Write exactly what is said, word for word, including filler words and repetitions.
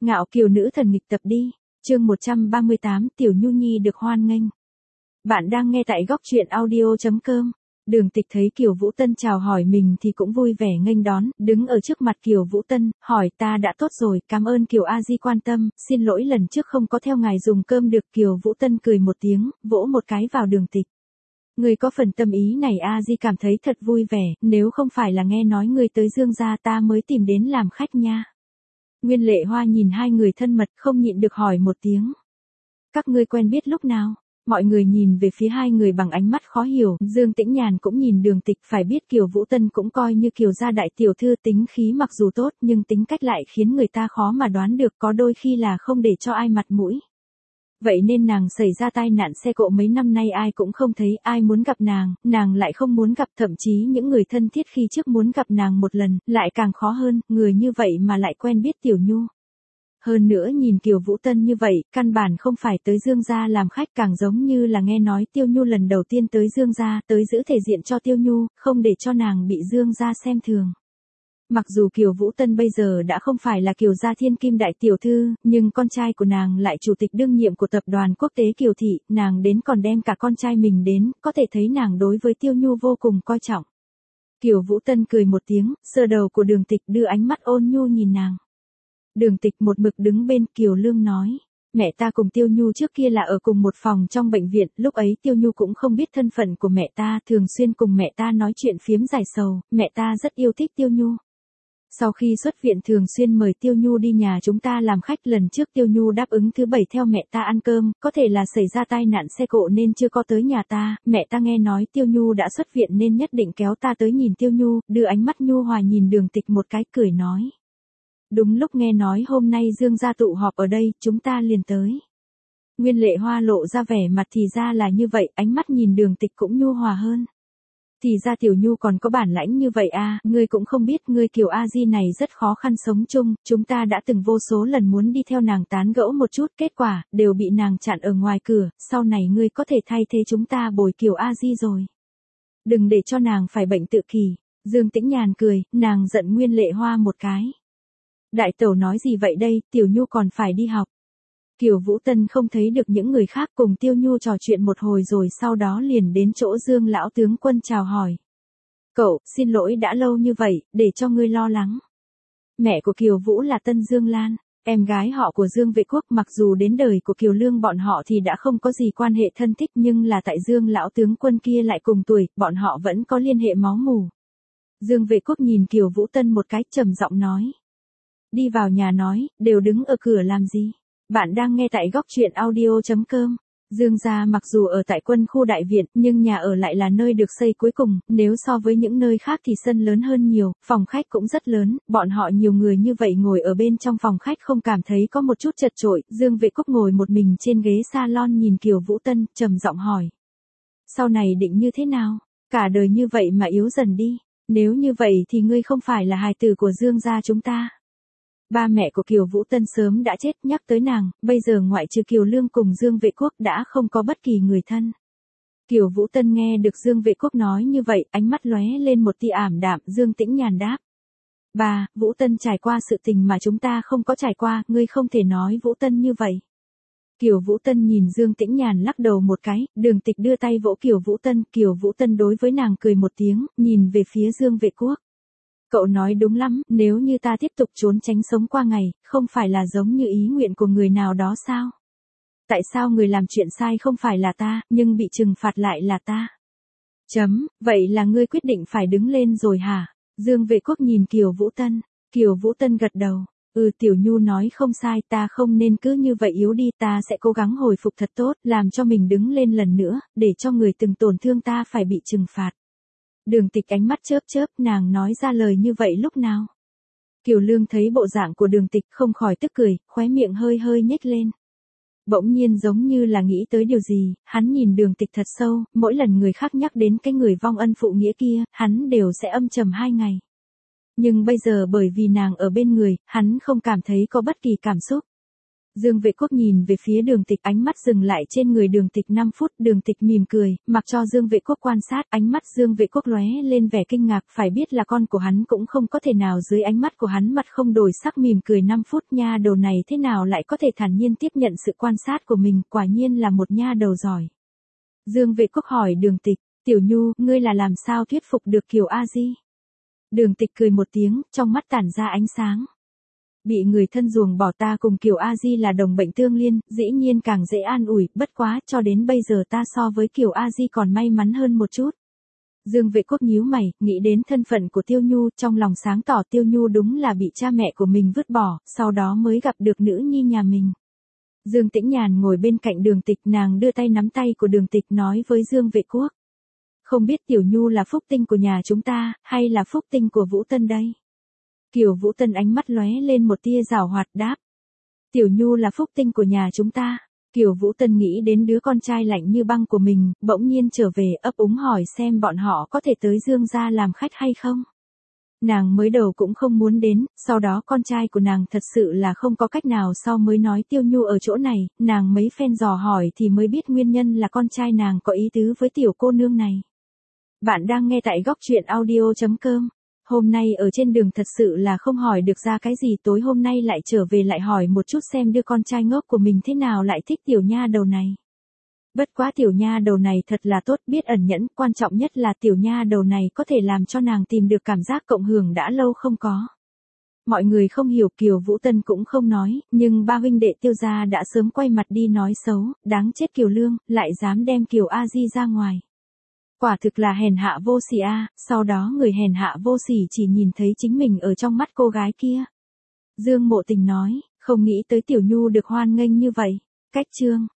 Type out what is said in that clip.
Ngạo kiều nữ thần nghịch tập đi. Chương một trăm ba mươi tám, Tiểu Nhu Nhi được hoan nghênh. Bạn đang nghe tại góc truyện audio chấm com. Đường Tịch thấy Kiều Vũ Tân chào hỏi mình thì cũng vui vẻ nghênh đón, đứng ở trước mặt Kiều Vũ Tân, hỏi ta đã tốt rồi, cảm ơn Kiều A Di quan tâm, xin lỗi lần trước không có theo ngài dùng cơm được. Kiều Vũ Tân cười một tiếng, vỗ một cái vào Đường Tịch. Người có phần tâm ý này A Di cảm thấy thật vui vẻ, nếu không phải là nghe nói người tới Dương gia ta mới tìm đến làm khách nha. Nguyên Lệ Hoa nhìn hai người thân mật không nhịn được hỏi một tiếng. Các ngươi quen biết lúc nào? Mọi người nhìn về phía hai người bằng ánh mắt khó hiểu, Dương Tĩnh Nhàn cũng nhìn Đường Tịch, phải biết Kiều Vũ Tân cũng coi như Kiều gia đại tiểu thư, tính khí mặc dù tốt nhưng tính cách lại khiến người ta khó mà đoán được, có đôi khi là không để cho ai mặt mũi. Vậy nên nàng xảy ra tai nạn xe cộ mấy năm nay ai cũng không thấy, ai muốn gặp nàng, nàng lại không muốn gặp, thậm chí những người thân thiết khi trước muốn gặp nàng một lần, lại càng khó hơn, người như vậy mà lại quen biết Tiểu Nhu. Hơn nữa nhìn Kiều Vũ Tân như vậy, căn bản không phải tới Dương gia làm khách, càng giống như là nghe nói Tiêu Nhu lần đầu tiên tới Dương gia, tới giữ thể diện cho Tiêu Nhu, không để cho nàng bị Dương gia xem thường. Mặc dù Kiều Vũ Tân bây giờ đã không phải là Kiều gia thiên kim đại tiểu thư, nhưng con trai của nàng lại chủ tịch đương nhiệm của tập đoàn quốc tế Kiều Thị, nàng đến còn đem cả con trai mình đến, có thể thấy nàng đối với Tiêu Nhu vô cùng coi trọng. Kiều Vũ Tân cười một tiếng, sờ đầu của Đường Tịch, đưa ánh mắt ôn nhu nhìn nàng. Đường Tịch một mực đứng bên. Kiều Lương nói, mẹ ta cùng Tiêu Nhu trước kia là ở cùng một phòng trong bệnh viện, lúc ấy Tiêu Nhu cũng không biết thân phận của mẹ ta, thường xuyên cùng mẹ ta nói chuyện phiếm giải sầu, mẹ ta rất yêu thích Tiêu Nhu. Sau khi xuất viện thường xuyên mời Tiêu Nhu đi nhà chúng ta làm khách, lần trước Tiêu Nhu đáp ứng thứ bảy theo mẹ ta ăn cơm, có thể là xảy ra tai nạn xe cộ nên chưa có tới nhà ta, mẹ ta nghe nói Tiêu Nhu đã xuất viện nên nhất định kéo ta tới nhìn Tiêu Nhu, đưa ánh mắt nhu hòa nhìn Đường Tịch một cái, cười nói. Đúng lúc nghe nói hôm nay Dương gia tụ họp ở đây, chúng ta liền tới. Nguyên Lệ Hoa lộ ra vẻ mặt thì ra là như vậy, ánh mắt nhìn Đường Tịch cũng nhu hòa hơn. Thì ra Tiểu Nhu còn có bản lãnh như vậy à, ngươi cũng không biết, ngươi Kiều A Di này rất khó khăn sống chung, chúng ta đã từng vô số lần muốn đi theo nàng tán gẫu một chút, kết quả, đều bị nàng chặn ở ngoài cửa, sau này ngươi có thể thay thế chúng ta bồi Kiều A Di rồi. Đừng để cho nàng phải bệnh tự kỷ. Dương Tĩnh Nhàn cười, nàng giận Nguyên Lệ Hoa một cái. Đại tẩu nói gì vậy đây, Tiểu Nhu còn phải đi học. Kiều Vũ Tân không thấy được những người khác, cùng Tiêu Nhu trò chuyện một hồi rồi sau đó liền đến chỗ Dương lão tướng quân chào hỏi. Cậu, xin lỗi đã lâu như vậy, để cho ngươi lo lắng. Mẹ của Kiều Vũ là Tân Dương Lan, em gái họ của Dương Vệ Quốc, mặc dù đến đời của Kiều Lương bọn họ thì đã không có gì quan hệ thân thích nhưng là tại Dương lão tướng quân kia lại cùng tuổi, bọn họ vẫn có liên hệ máu mủ. Dương Vệ Quốc nhìn Kiều Vũ Tân một cái, trầm giọng nói. Đi vào nhà nói, đều đứng ở cửa làm gì? Bạn đang nghe tại góc truyện audio chấm com. Dương gia mặc dù ở tại quân khu đại viện, nhưng nhà ở lại là nơi được xây cuối cùng, nếu so với những nơi khác thì sân lớn hơn nhiều, phòng khách cũng rất lớn, bọn họ nhiều người như vậy ngồi ở bên trong phòng khách không cảm thấy có một chút chật chội. Dương Vệ Quốc ngồi một mình trên ghế salon nhìn Kiều Vũ Tân, trầm giọng hỏi. Sau này định như thế nào? Cả đời như vậy mà yếu dần đi, nếu như vậy thì ngươi không phải là hài tử của Dương gia chúng ta. Ba mẹ của Kiều Vũ Tân sớm đã chết, nhắc tới nàng, bây giờ ngoại trừ Kiều Lương cùng Dương Vệ Quốc đã không có bất kỳ người thân. Kiều Vũ Tân nghe được Dương Vệ Quốc nói như vậy, ánh mắt lóe lên một tia ảm đạm. Dương Tĩnh Nhàn đáp. Ba, Vũ Tân trải qua sự tình mà chúng ta không có trải qua, ngươi không thể nói Vũ Tân như vậy. Kiều Vũ Tân nhìn Dương Tĩnh Nhàn lắc đầu một cái, Đường Tịch đưa tay vỗ Kiều Vũ Tân, Kiều Vũ Tân đối với nàng cười một tiếng, nhìn về phía Dương Vệ Quốc. Cậu nói đúng lắm, nếu như ta tiếp tục trốn tránh sống qua ngày, không phải là giống như ý nguyện của người nào đó sao? Tại sao người làm chuyện sai không phải là ta, nhưng bị trừng phạt lại là ta? Chấm, vậy là ngươi quyết định phải đứng lên rồi hả? Dương Vệ Quốc nhìn Kiều Vũ Tân, Kiều Vũ Tân gật đầu, ừ Tiểu Nhu nói không sai, ta không nên cứ như vậy yếu đi, ta sẽ cố gắng hồi phục thật tốt, làm cho mình đứng lên lần nữa, để cho người từng tổn thương ta phải bị trừng phạt. Đường Tịch ánh mắt chớp chớp, nàng nói ra lời như vậy lúc nào? Kiều Lương thấy bộ dạng của Đường Tịch không khỏi tức cười, khóe miệng hơi hơi nhếch lên. Bỗng nhiên giống như là nghĩ tới điều gì, hắn nhìn Đường Tịch thật sâu, mỗi lần người khác nhắc đến cái người vong ân phụ nghĩa kia, hắn đều sẽ âm trầm hai ngày. Nhưng bây giờ bởi vì nàng ở bên người, hắn không cảm thấy có bất kỳ cảm xúc. Dương Vệ Quốc nhìn về phía Đường Tịch, ánh mắt dừng lại trên người Đường Tịch năm phút, Đường Tịch mỉm cười, mặc cho Dương Vệ Quốc quan sát, ánh mắt Dương Vệ Quốc lóe lên vẻ kinh ngạc, phải biết là con của hắn cũng không có thể nào dưới ánh mắt của hắn mặt không đổi sắc mỉm cười năm phút, nha đầu này thế nào lại có thể thản nhiên tiếp nhận sự quan sát của mình, quả nhiên là một nha đầu giỏi. Dương Vệ Quốc hỏi Đường Tịch, Tiểu Nhu, ngươi là làm sao thuyết phục được Kiều A Di? Đường Tịch cười một tiếng, trong mắt tản ra ánh sáng. Bị người thân ruồng bỏ ta cùng Kiều A Di là đồng bệnh tương liên, dĩ nhiên càng dễ an ủi, bất quá, cho đến bây giờ ta so với Kiều A Di còn may mắn hơn một chút. Dương Vệ Quốc nhíu mày, nghĩ đến thân phận của Tiêu Nhu, trong lòng sáng tỏ Tiêu Nhu đúng là bị cha mẹ của mình vứt bỏ, sau đó mới gặp được nữ nhi nhà mình. Dương Tĩnh Nhàn ngồi bên cạnh Đường Tịch, nàng đưa tay nắm tay của Đường Tịch nói với Dương Vệ Quốc. Không biết Tiểu Nhu là phúc tinh của nhà chúng ta, hay là phúc tinh của Vũ Tân đây? Kiều Vũ Tân ánh mắt lóe lên một tia giảo hoạt đáp. Tiểu Nhu là phúc tinh của nhà chúng ta. Kiều Vũ Tân nghĩ đến đứa con trai lạnh như băng của mình, bỗng nhiên trở về ấp úng hỏi xem bọn họ có thể tới Dương gia làm khách hay không. Nàng mới đầu cũng không muốn đến, sau đó con trai của nàng thật sự là không có cách nào sau mới nói Tiêu Nhu ở chỗ này, nàng mấy phen dò hỏi thì mới biết nguyên nhân là con trai nàng có ý tứ với tiểu cô nương này. Bạn đang nghe tại góc truyện audio chấm com. Hôm nay ở trên đường thật sự là không hỏi được ra cái gì, tối hôm nay lại trở về lại hỏi một chút xem đứa con trai ngốc của mình thế nào lại thích tiểu nha đầu này. Bất quá tiểu nha đầu này thật là tốt, biết ẩn nhẫn, quan trọng nhất là tiểu nha đầu này có thể làm cho nàng tìm được cảm giác cộng hưởng đã lâu không có. Mọi người không hiểu, Kiều Vũ Tân cũng không nói, nhưng ba huynh đệ Tiêu gia đã sớm quay mặt đi nói xấu, đáng chết Kiều Lương, lại dám đem Kiều A Di ra ngoài. Quả thực là hèn hạ vô sỉ a, sau đó người hèn hạ vô sỉ chỉ nhìn thấy chính mình ở trong mắt cô gái kia. Dương Mộ Tình nói, không nghĩ tới Tiểu Nhu được hoan nghênh như vậy. Cách chương